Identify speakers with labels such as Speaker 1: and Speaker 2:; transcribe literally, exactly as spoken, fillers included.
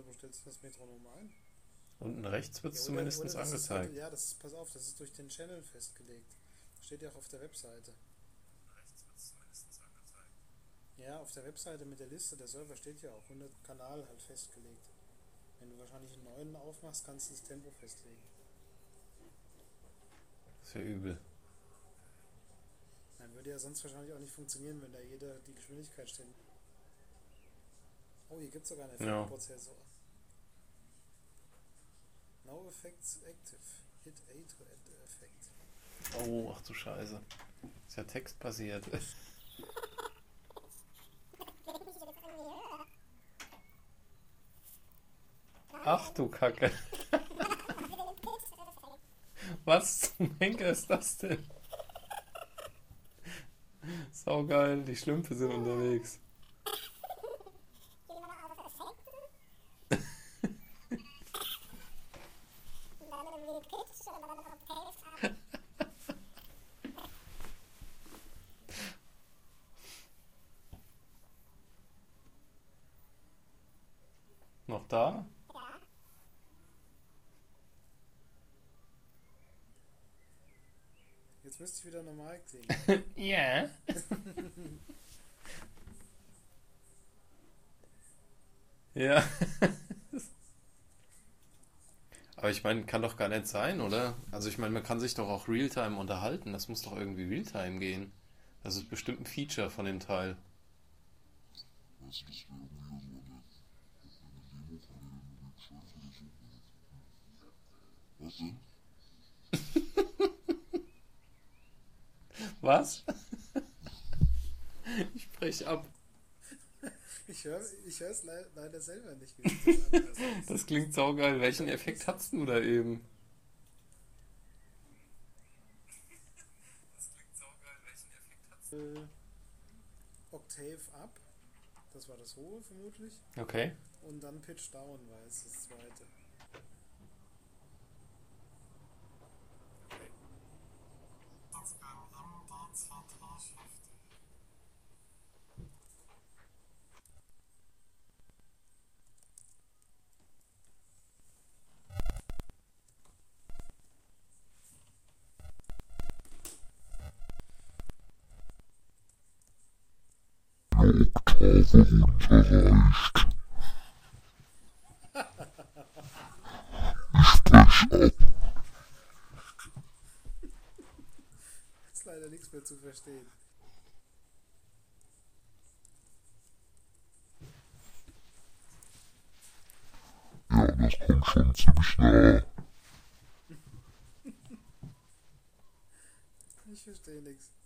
Speaker 1: Wo stellst du das Metronom ein?
Speaker 2: Unten rechts wird
Speaker 1: Ja,
Speaker 2: es
Speaker 1: oder,
Speaker 2: zumindest
Speaker 1: oder das ist,
Speaker 2: angezeigt.
Speaker 1: ja, das ist, pass auf, das ist durch den Channel festgelegt. Steht ja auch auf der Webseite.
Speaker 2: Rechts wird es zumindest angezeigt.
Speaker 1: Ja, auf der Webseite mit der Liste, der Server steht ja auch hundert Kanal halt festgelegt. Wenn du wahrscheinlich einen neuen aufmachst, kannst du das Tempo festlegen.
Speaker 2: Das ist ja übel.
Speaker 1: Dann würde ja sonst wahrscheinlich auch nicht funktionieren, wenn da jeder die Geschwindigkeit stellt. Oh, hier gibt es sogar einen
Speaker 2: Ja.
Speaker 1: Effektprozessor. No effects active. Hit A to add the effect.
Speaker 2: Oh, ach du Scheiße. Ist ja textbasiert. Ach du Kacke. Was zum Henker ist das denn? Saugeil, die Schlümpfe sind unterwegs. Noch da?
Speaker 1: Jetzt müsste ich wieder normal klingen.
Speaker 2: Ja. Ja. Aber ich meine, kann doch gar nicht sein, oder? Also ich meine, man kann sich doch auch Realtime unterhalten. Das muss doch irgendwie Realtime gehen. Das ist bestimmt ein Feature von dem Teil.
Speaker 3: Weißt du, das wäre irgendwie so eine, eine Demo von der Website oder so. Was denn?
Speaker 2: Was? Ich brech ab.
Speaker 1: Ich höre ich es le leider selber nicht. Wie sich das anhört.
Speaker 2: Das klingt saugeil. Welchen Effekt hattest du da eben? Das klingt saugeil. Welchen Effekt hattest
Speaker 1: Äh, Octave up. Das war das hohe vermutlich.
Speaker 2: du? Okay.
Speaker 1: Und dann Pitch down war es das zweite.
Speaker 3: Oktave runterreicht. Ich brech ab.
Speaker 1: Ist leider nichts mehr zu verstehen.
Speaker 3: Ja, das kommt schon ziemlich nah.
Speaker 1: Ich verstehe nichts.